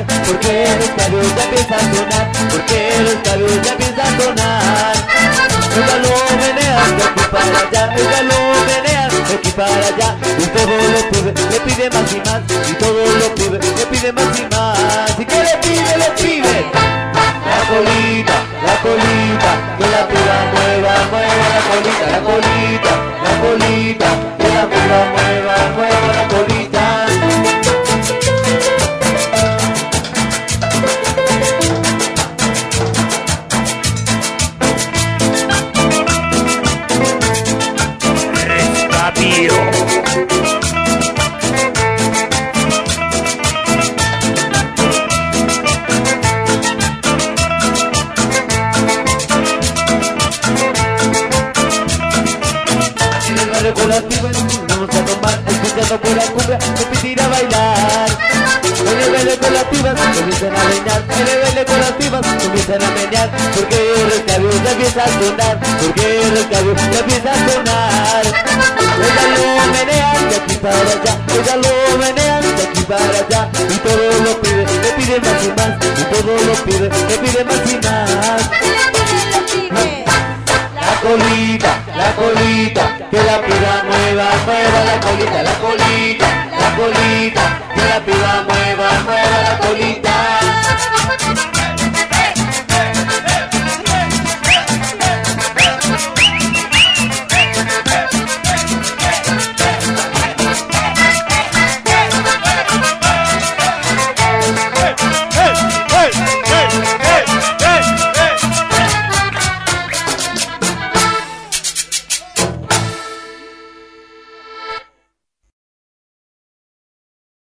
sonar, porque el estadio ya empieza a sonar, porque el estadio ya empieza a sonar. Ella lo menea de aquí para allá, ella lo menea de aquí para allá, y todos los pibes le pide más y más, y todos los pibes le pide más y más. ¿Y qué le pide, le pide? La colita, que la piba mueva, mueva la colita, la colita, la colita, que la piba mueva, mueva la colita. Con las pibas vamos a tomar, escuchando por la cumbia, repetir a bailar. En el baile con las pibas comienzan a menear, en el baile con las pibas comienzan a menear, porque el escabio ya empieza a sonar, porque el escabio ya empieza a sonar. Ella lo menea de aquí para allá, ella lo menea de aquí para allá, y todos los pibes le piden más y más, y todos los pibes le piden más y más. La colita, que la piba mueva, mueva la colita, la colita, la colita, que la piba mueva, mueva la colita.